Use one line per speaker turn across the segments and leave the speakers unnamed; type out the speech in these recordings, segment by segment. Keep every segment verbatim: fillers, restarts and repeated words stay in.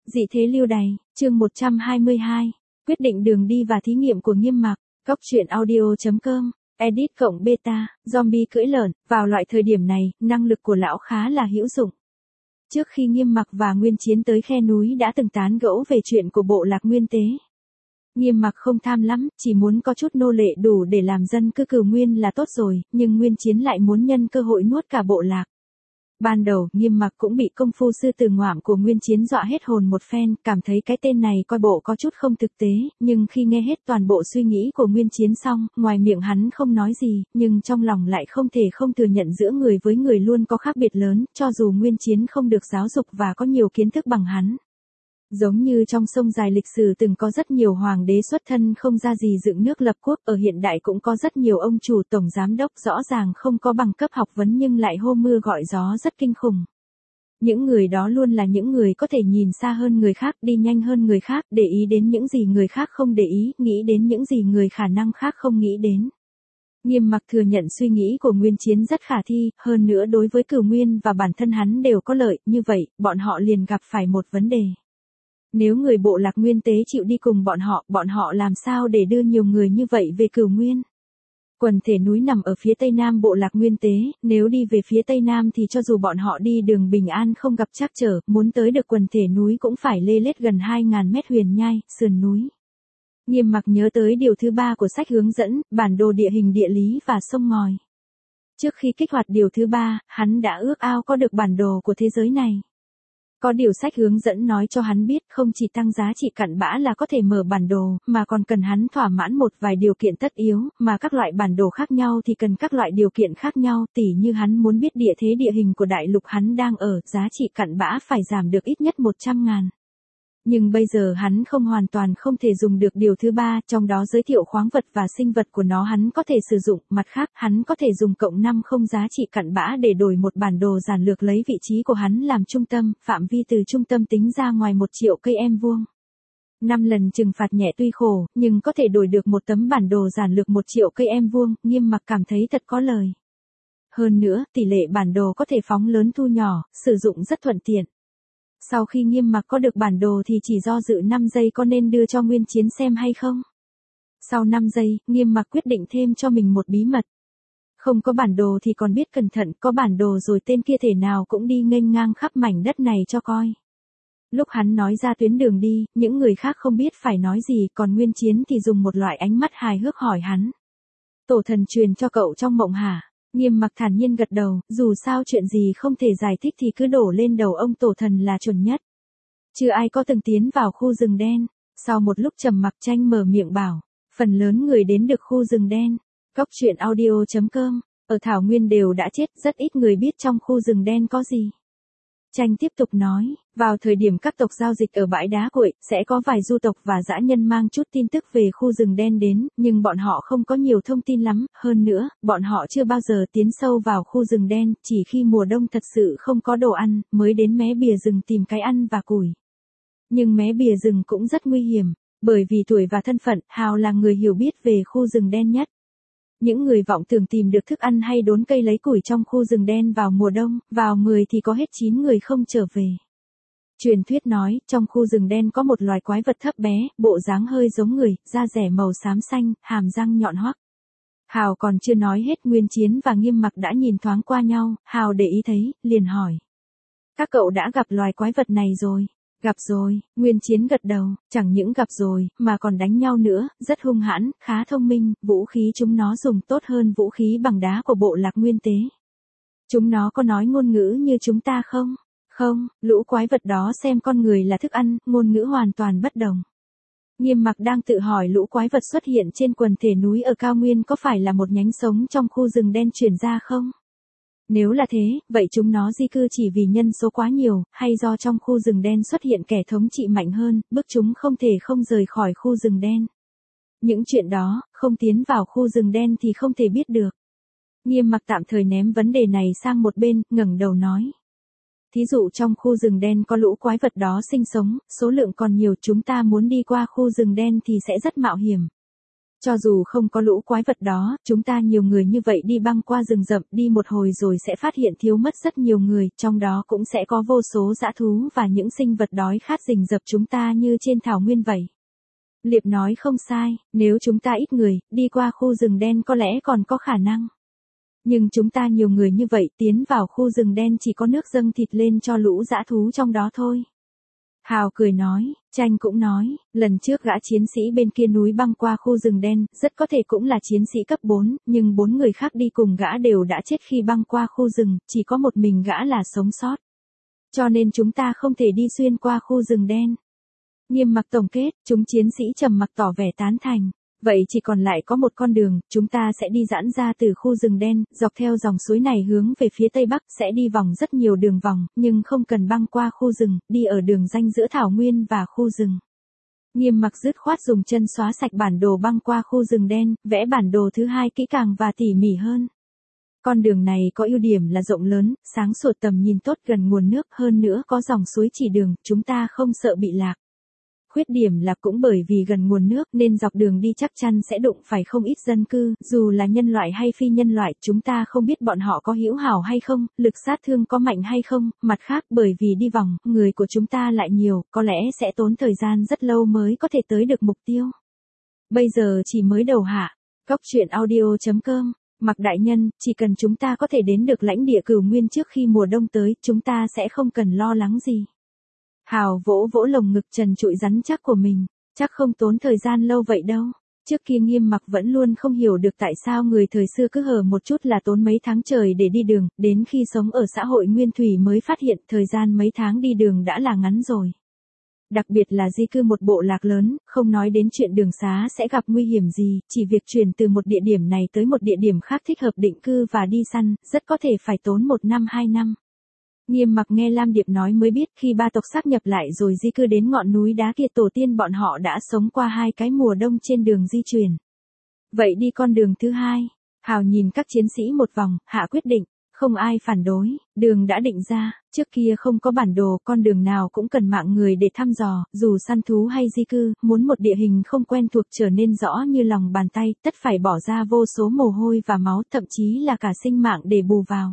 Dị thế lưu đày, chương một trăm hai mươi hai. Quyết định đường đi và thí nghiệm của Nghiêm Mặc. Cóc truyện audio chấm com. Edit cộng beta, zombie cưỡi lợn. Vào loại thời điểm này, năng lực của lão khá là hữu dụng. Trước khi Nghiêm Mặc và Nguyên Chiến tới khe núi đã từng tán gẫu về chuyện của bộ lạc Nguyên Tế. Nghiêm Mặc không tham lắm, chỉ muốn có chút nô lệ đủ để làm dân cư cửu nguyên là tốt rồi, nhưng Nguyên Chiến lại muốn nhân cơ hội nuốt cả bộ lạc. Ban đầu, Nghiêm Mặc cũng bị công phu sư tử ngoạm của Nguyên Chiến dọa hết hồn một phen, cảm thấy cái tên này coi bộ có chút không thực tế, nhưng khi nghe hết toàn bộ suy nghĩ của Nguyên Chiến xong, ngoài miệng hắn không nói gì, nhưng trong lòng lại không thể không thừa nhận giữa người với người luôn có khác biệt lớn, cho dù Nguyên Chiến không được giáo dục và có nhiều kiến thức bằng hắn. Giống như trong sông dài lịch sử từng có rất nhiều hoàng đế xuất thân không ra gì dựng nước lập quốc, ở hiện đại cũng có rất nhiều ông chủ tổng giám đốc rõ ràng không có bằng cấp học vấn nhưng lại hô mưa gọi gió rất kinh khủng. Những người đó luôn là những người có thể nhìn xa hơn người khác, đi nhanh hơn người khác, để ý đến những gì người khác không để ý, nghĩ đến những gì người khả năng khác không nghĩ đến. Nghiêm Mặc thừa nhận suy nghĩ của Nguyên Chiến rất khả thi, hơn nữa đối với cửu nguyên và bản thân hắn đều có lợi, như vậy, bọn họ liền gặp phải một vấn đề. Nếu người bộ lạc Nguyên Tế chịu đi cùng bọn họ, bọn họ làm sao để đưa nhiều người như vậy về cửu nguyên? Quần thể núi nằm ở phía tây nam bộ lạc Nguyên Tế, nếu đi về phía tây nam thì cho dù bọn họ đi đường bình an không gặp trắc trở, muốn tới được quần thể núi cũng phải lê lết gần hai nghìn mét huyền nhai, sườn núi. Nghiêm Mặc nhớ tới điều thứ ba của sách hướng dẫn, bản đồ địa hình địa lý và sông ngòi. Trước khi kích hoạt điều thứ ba, hắn đã ước ao có được bản đồ của thế giới này. Có điều sách hướng dẫn nói cho hắn biết không chỉ tăng giá trị cặn bã là có thể mở bản đồ, mà còn cần hắn thỏa mãn một vài điều kiện tất yếu, mà các loại bản đồ khác nhau thì cần các loại điều kiện khác nhau, tỉ như hắn muốn biết địa thế địa hình của đại lục hắn đang ở, giá trị cặn bã phải giảm được ít nhất một trăm ngàn. Nhưng bây giờ hắn không hoàn toàn không thể dùng được điều thứ ba, trong đó giới thiệu khoáng vật và sinh vật của nó hắn có thể sử dụng, mặt khác hắn có thể dùng cộng năm không giá trị cặn bã để đổi một bản đồ giản lược lấy vị trí của hắn làm trung tâm, phạm vi từ trung tâm tính ra ngoài một triệu cây em vuông. năm lần trừng phạt nhẹ tuy khổ, nhưng có thể đổi được một tấm bản đồ giản lược một triệu cây em vuông, Nghiêm Mặc cảm thấy thật có lời. Hơn nữa, tỷ lệ bản đồ có thể phóng lớn thu nhỏ, sử dụng rất thuận tiện. Sau khi Nghiêm Mặc có được bản đồ thì chỉ do dự năm giây có nên đưa cho Nguyên Chiến xem hay không. Sau năm giây, Nghiêm Mặc quyết định thêm cho mình một bí mật. Không có bản đồ thì còn biết cẩn thận, có bản đồ rồi tên kia thể nào cũng đi nghênh ngang khắp mảnh đất này cho coi. Lúc hắn nói ra tuyến đường đi, những người khác không biết phải nói gì, còn Nguyên Chiến thì dùng một loại ánh mắt hài hước hỏi hắn. Tổ thần truyền cho cậu trong mộng hả? Nghiêm Mặc thản nhiên gật đầu, dù sao chuyện gì không thể giải thích thì cứ đổ lên đầu ông tổ thần là chuẩn nhất. Chưa ai có từng tiến vào khu rừng đen. Sau một lúc trầm mặc Tranh mở miệng bảo, phần lớn người đến được khu rừng đen. Cóc truyện audio chấm com, ở Thảo Nguyên đều đã chết, rất ít người biết trong khu rừng đen có gì. Tranh tiếp tục nói, vào thời điểm các tộc giao dịch ở bãi đá cuội, sẽ có vài du tộc và dã nhân mang chút tin tức về khu rừng đen đến, nhưng bọn họ không có nhiều thông tin lắm, hơn nữa, bọn họ chưa bao giờ tiến sâu vào khu rừng đen, chỉ khi mùa đông thật sự không có đồ ăn, mới đến mé bìa rừng tìm cái ăn và củi. Nhưng mé bìa rừng cũng rất nguy hiểm, bởi vì tuổi và thân phận, Hào là người hiểu biết về khu rừng đen nhất. Những người vọng tưởng tìm được thức ăn hay đốn cây lấy củi trong khu rừng đen vào mùa đông, vào mười thì có hết chín người không trở về. Truyền thuyết nói, trong khu rừng đen có một loài quái vật thấp bé, bộ dáng hơi giống người, da rẻ màu xám xanh, hàm răng nhọn hoắt. Hào còn chưa nói hết, Nguyên Chiến và Nghiêm Mặc đã nhìn thoáng qua nhau, Hào để ý thấy, liền hỏi. Các cậu đã gặp loài quái vật này rồi? Gặp rồi, Nguyên Chiến gật đầu, chẳng những gặp rồi, mà còn đánh nhau nữa, rất hung hãn, khá thông minh, vũ khí chúng nó dùng tốt hơn vũ khí bằng đá của bộ lạc Nguyên Tế. Chúng nó có nói ngôn ngữ như chúng ta không? Không, lũ quái vật đó xem con người là thức ăn, ngôn ngữ hoàn toàn bất đồng. Nghiêm Mặc đang tự hỏi lũ quái vật xuất hiện trên quần thể núi ở cao nguyên có phải là một nhánh sống trong khu rừng đen chuyển ra không? Nếu là thế, vậy chúng nó di cư chỉ vì nhân số quá nhiều, hay do trong khu rừng đen xuất hiện kẻ thống trị mạnh hơn, bức chúng không thể không rời khỏi khu rừng đen. Những chuyện đó, không tiến vào khu rừng đen thì không thể biết được. Nghiêm Mặc tạm thời ném vấn đề này sang một bên, ngẩng đầu nói. Thí dụ trong khu rừng đen có lũ quái vật đó sinh sống, số lượng còn nhiều, chúng ta muốn đi qua khu rừng đen thì sẽ rất mạo hiểm. Cho dù không có lũ quái vật đó, chúng ta nhiều người như vậy đi băng qua rừng rậm đi một hồi rồi sẽ phát hiện thiếu mất rất nhiều người, trong đó cũng sẽ có vô số dã thú và những sinh vật đói khát rình rập chúng ta như trên thảo nguyên vậy. Liệp nói không sai, nếu chúng ta ít người, đi qua khu rừng đen có lẽ còn có khả năng. Nhưng chúng ta nhiều người như vậy tiến vào khu rừng đen chỉ có nước dâng thịt lên cho lũ dã thú trong đó thôi. Hào cười nói, Tranh cũng nói, lần trước gã chiến sĩ bên kia núi băng qua khu rừng đen, rất có thể cũng là chiến sĩ cấp bốn, nhưng bốn người khác đi cùng gã đều đã chết khi băng qua khu rừng, chỉ có một mình gã là sống sót. Cho nên chúng ta không thể đi xuyên qua khu rừng đen. Nghiêm Mặc tổng kết, chúng chiến sĩ trầm mặc tỏ vẻ tán thành. Vậy chỉ còn lại có một con đường, chúng ta sẽ đi giãn ra từ khu rừng đen, dọc theo dòng suối này hướng về phía tây bắc, sẽ đi vòng rất nhiều đường vòng, nhưng không cần băng qua khu rừng, đi ở đường ranh giữa thảo nguyên và khu rừng. Nghiêm Mặc dứt khoát dùng chân xóa sạch bản đồ băng qua khu rừng đen, vẽ bản đồ thứ hai kỹ càng và tỉ mỉ hơn. Con đường này có ưu điểm là rộng lớn, sáng sủa, tầm nhìn tốt, gần nguồn nước, hơn nữa có dòng suối chỉ đường, chúng ta không sợ bị lạc. Khuyết điểm là cũng bởi vì gần nguồn nước nên dọc đường đi chắc chắn sẽ đụng phải không ít dân cư, dù là nhân loại hay phi nhân loại, chúng ta không biết bọn họ có hữu hảo hay không, lực sát thương có mạnh hay không, mặt khác bởi vì đi vòng, người của chúng ta lại nhiều, có lẽ sẽ tốn thời gian rất lâu mới có thể tới được mục tiêu. Bây giờ chỉ mới đầu hạ. Góc truyện audio chấm com. Mặc đại nhân, chỉ cần chúng ta có thể đến được lãnh địa Cửu Nguyên trước khi mùa đông tới, chúng ta sẽ không cần lo lắng gì. Hào vỗ vỗ lồng ngực trần trụi rắn chắc của mình, chắc không tốn thời gian lâu vậy đâu. Trước kia Nghiêm Mặc vẫn luôn không hiểu được tại sao người thời xưa cứ hở một chút là tốn mấy tháng trời để đi đường, đến khi sống ở xã hội nguyên thủy mới phát hiện thời gian mấy tháng đi đường đã là ngắn rồi. Đặc biệt là di cư một bộ lạc lớn, không nói đến chuyện đường xá sẽ gặp nguy hiểm gì, chỉ việc chuyển từ một địa điểm này tới một địa điểm khác thích hợp định cư và đi săn, rất có thể phải tốn một năm hai năm. Nghiêm Mặc nghe Lam Điệp nói mới biết khi ba tộc sáp nhập lại rồi di cư đến ngọn núi đá kia, tổ tiên bọn họ đã sống qua hai cái mùa đông trên đường di chuyển. Vậy đi con đường thứ hai. Hào nhìn các chiến sĩ một vòng, hạ quyết định, không ai phản đối, đường đã định ra, trước kia không có bản đồ, con đường nào cũng cần mạng người để thăm dò, dù săn thú hay di cư, muốn một địa hình không quen thuộc trở nên rõ như lòng bàn tay, tất phải bỏ ra vô số mồ hôi và máu, thậm chí là cả sinh mạng để bù vào.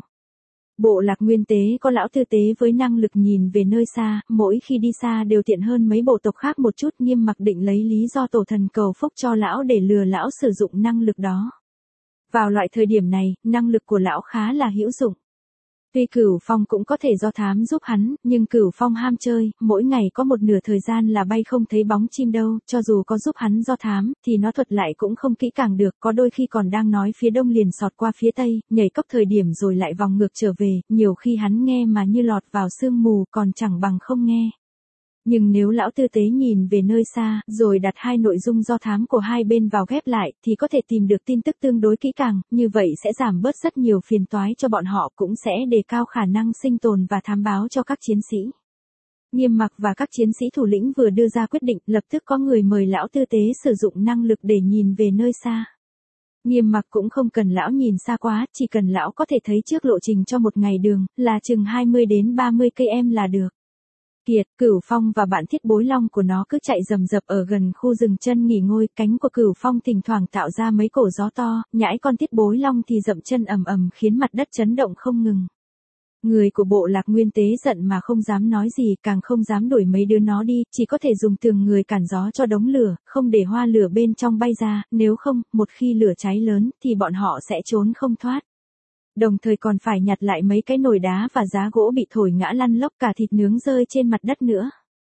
Bộ lạc Nguyên Tế có lão tư tế với năng lực nhìn về nơi xa, mỗi khi đi xa đều tiện hơn mấy bộ tộc khác một chút. Nghiêm Mặc định lấy lý do tổ thần cầu phúc cho lão để lừa lão sử dụng năng lực đó. Vào loại thời điểm này, năng lực của lão khá là hữu dụng. Tuy Cửu Phong cũng có thể do thám giúp hắn, nhưng Cửu Phong ham chơi, mỗi ngày có một nửa thời gian là bay không thấy bóng chim đâu, cho dù có giúp hắn do thám, thì nó thuật lại cũng không kỹ càng được, có đôi khi còn đang nói phía đông liền sọt qua phía tây, nhảy cốc thời điểm rồi lại vòng ngược trở về, nhiều khi hắn nghe mà như lọt vào sương mù, còn chẳng bằng không nghe. Nhưng nếu lão tư tế nhìn về nơi xa, rồi đặt hai nội dung do thám của hai bên vào ghép lại, thì có thể tìm được tin tức tương đối kỹ càng, như vậy sẽ giảm bớt rất nhiều phiền toái cho bọn họ, cũng sẽ đề cao khả năng sinh tồn và thám báo cho các chiến sĩ. Nghiêm Mặc và các chiến sĩ thủ lĩnh vừa đưa ra quyết định, lập tức có người mời lão tư tế sử dụng năng lực để nhìn về nơi xa. Nghiêm Mặc cũng không cần lão nhìn xa quá, chỉ cần lão có thể thấy trước lộ trình cho một ngày đường, là chừng hai mươi đến ba mươi cây em là được. Kiệt, Cửu Phong và bạn Thiết Bối Long của nó cứ chạy rầm rập ở gần khu rừng chân nghỉ ngơi, cánh của Cửu Phong thỉnh thoảng tạo ra mấy cổ gió to, nhãi con Thiết Bối Long thì dậm chân ầm ầm khiến mặt đất chấn động không ngừng. Người của bộ lạc Nguyên Tế giận mà không dám nói gì, càng không dám đuổi mấy đứa nó đi, chỉ có thể dùng tường người cản gió cho đống lửa, không để hoa lửa bên trong bay ra, nếu không, một khi lửa cháy lớn, thì bọn họ sẽ trốn không thoát. Đồng thời còn phải nhặt lại mấy cái nồi đá và giá gỗ bị thổi ngã lăn lóc, cả thịt nướng rơi trên mặt đất nữa.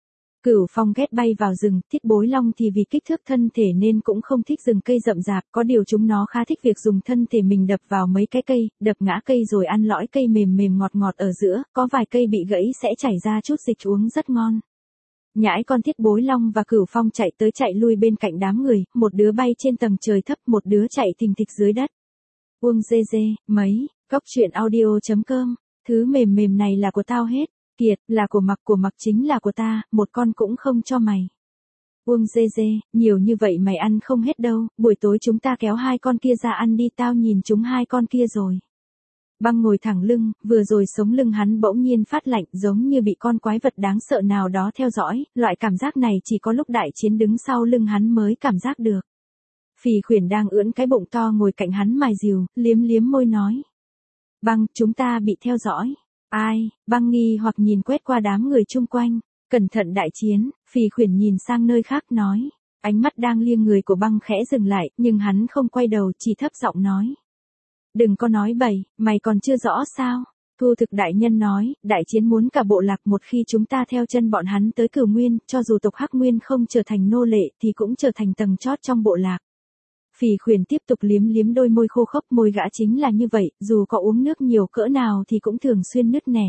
Cửu Phong ghét bay vào rừng, Thiết Bối Long thì vì kích thước thân thể nên cũng không thích rừng cây rậm rạp, có điều chúng nó khá thích việc dùng thân thể mình đập vào mấy cái cây, đập ngã cây rồi ăn lõi cây mềm mềm ngọt ngọt ở giữa, có vài cây bị gãy sẽ chảy ra chút dịch uống rất ngon. Nhãi con Thiết Bối Long và Cửu Phong chạy tới chạy lui bên cạnh đám người, một đứa bay trên tầng trời thấp, một đứa chạy thình thịch dưới đất. Uông dê dê, mấy, góc truyện audio chấm com, thứ mềm mềm này là của tao hết, Kiệt, là của Mặc, của Mặc chính là của ta, một con cũng không cho mày. Uông dê dê, nhiều như vậy mày ăn không hết đâu, buổi tối chúng ta kéo hai con kia ra ăn đi, tao nhìn chúng hai con kia rồi. Băng ngồi thẳng lưng, vừa rồi sống lưng hắn bỗng nhiên phát lạnh, giống như bị con quái vật đáng sợ nào đó theo dõi, loại cảm giác này chỉ có lúc đại chiến đứng sau lưng hắn mới cảm giác được. Phỉ Khuyển đang ưỡn cái bụng to ngồi cạnh hắn mài rìu, liếm liếm môi nói. Băng, chúng ta bị theo dõi. Ai? Băng nghi hoặc nhìn quét qua đám người chung quanh. Cẩn thận đại chiến. Phỉ Khuyển nhìn sang nơi khác nói. Ánh mắt đang liêng người của Băng khẽ dừng lại, nhưng hắn không quay đầu, chỉ thấp giọng nói. Đừng có nói bậy, mày còn chưa rõ sao? Thu Thực đại nhân nói, đại chiến muốn cả bộ lạc, một khi chúng ta theo chân bọn hắn tới Cửu Nguyên, cho dù tộc Hắc Nguyên không trở thành nô lệ thì cũng trở thành tầng chót trong bộ lạc. Phỉ Khuyển tiếp tục liếm liếm đôi môi khô khốc, môi gã chính là như vậy, dù có uống nước nhiều cỡ nào thì cũng thường xuyên nứt nẻ.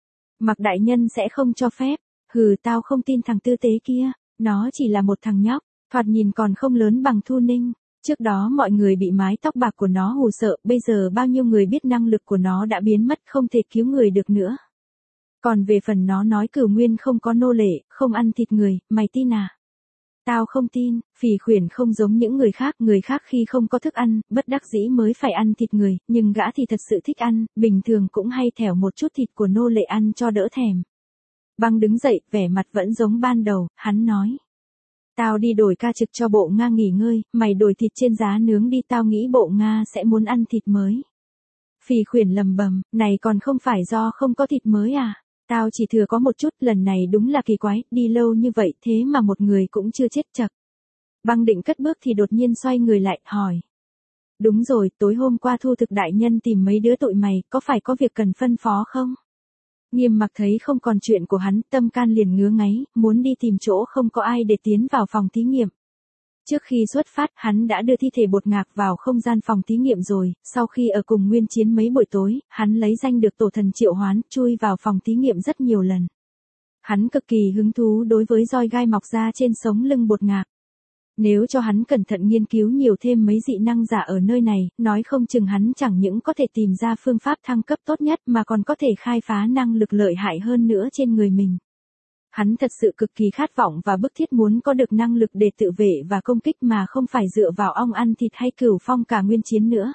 Mặc đại nhân sẽ không cho phép. Hừ, tao không tin thằng tư tế kia, nó chỉ là một thằng nhóc, thoạt nhìn còn không lớn bằng Thu Ninh. Trước đó mọi người bị mái tóc bạc của nó hù sợ, bây giờ bao nhiêu người biết năng lực của nó đã biến mất, không thể cứu người được nữa. Còn về phần nó nói Cửu Nguyên không có nô lệ, không ăn thịt người, mày tin à? Tao không tin. Phỉ Khuyển không giống những người khác, người khác khi không có thức ăn, bất đắc dĩ mới phải ăn thịt người, nhưng gã thì thật sự thích ăn, bình thường cũng hay thèo một chút thịt của nô lệ ăn cho đỡ thèm. Băng đứng dậy, vẻ mặt vẫn giống ban đầu, hắn nói. Tao đi đổi ca trực cho bộ Nga nghỉ ngơi, mày đổi thịt trên giá nướng đi, tao nghĩ bộ Nga sẽ muốn ăn thịt mới. Phỉ Khuyển lầm bầm, này còn không phải do không có thịt mới à? Tao chỉ thừa có một chút, lần này đúng là kỳ quái, đi lâu như vậy thế mà một người cũng chưa chết chật. Băng định cất bước thì đột nhiên xoay người lại, hỏi. Đúng rồi, tối hôm qua Thu Thực đại nhân tìm mấy đứa tụi mày, có phải có việc cần phân phó không? Nghiêm Mặc thấy không còn chuyện của hắn, tâm can liền ngứa ngáy, muốn đi tìm chỗ không có ai để tiến vào phòng thí nghiệm. Trước khi xuất phát, hắn đã đưa thi thể Bột Ngạc vào không gian phòng thí nghiệm rồi, sau khi ở cùng Nguyên Chiến mấy buổi tối, hắn lấy danh được tổ thần triệu hoán, chui vào phòng thí nghiệm rất nhiều lần. Hắn cực kỳ hứng thú đối với roi gai mọc ra trên sống lưng Bột Ngạc. Nếu cho hắn cẩn thận nghiên cứu nhiều thêm mấy dị năng giả ở nơi này, nói không chừng hắn chẳng những có thể tìm ra phương pháp thăng cấp tốt nhất mà còn có thể khai phá năng lực lợi hại hơn nữa trên người mình. Hắn thật sự cực kỳ khát vọng và bức thiết muốn có được năng lực để tự vệ và công kích mà không phải dựa vào ong ăn thịt hay Cửu Phong cả Nguyên Chiến nữa.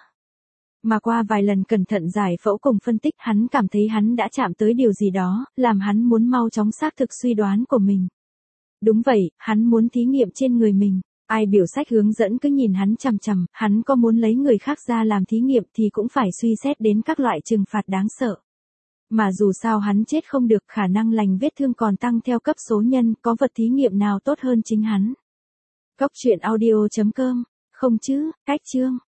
Mà qua vài lần cẩn thận giải phẫu cùng phân tích, hắn cảm thấy hắn đã chạm tới điều gì đó, làm hắn muốn mau chóng xác thực suy đoán của mình. Đúng vậy, hắn muốn thí nghiệm trên người mình. Ai biểu sách hướng dẫn cứ nhìn hắn chằm chằm, hắn có muốn lấy người khác ra làm thí nghiệm thì cũng phải suy xét đến các loại trừng phạt đáng sợ. Mà dù sao hắn chết không được, khả năng lành vết thương còn tăng theo cấp số nhân, có vật thí nghiệm nào tốt hơn chính hắn. Cốc truyện audio chấm com, không chứ, cách chương.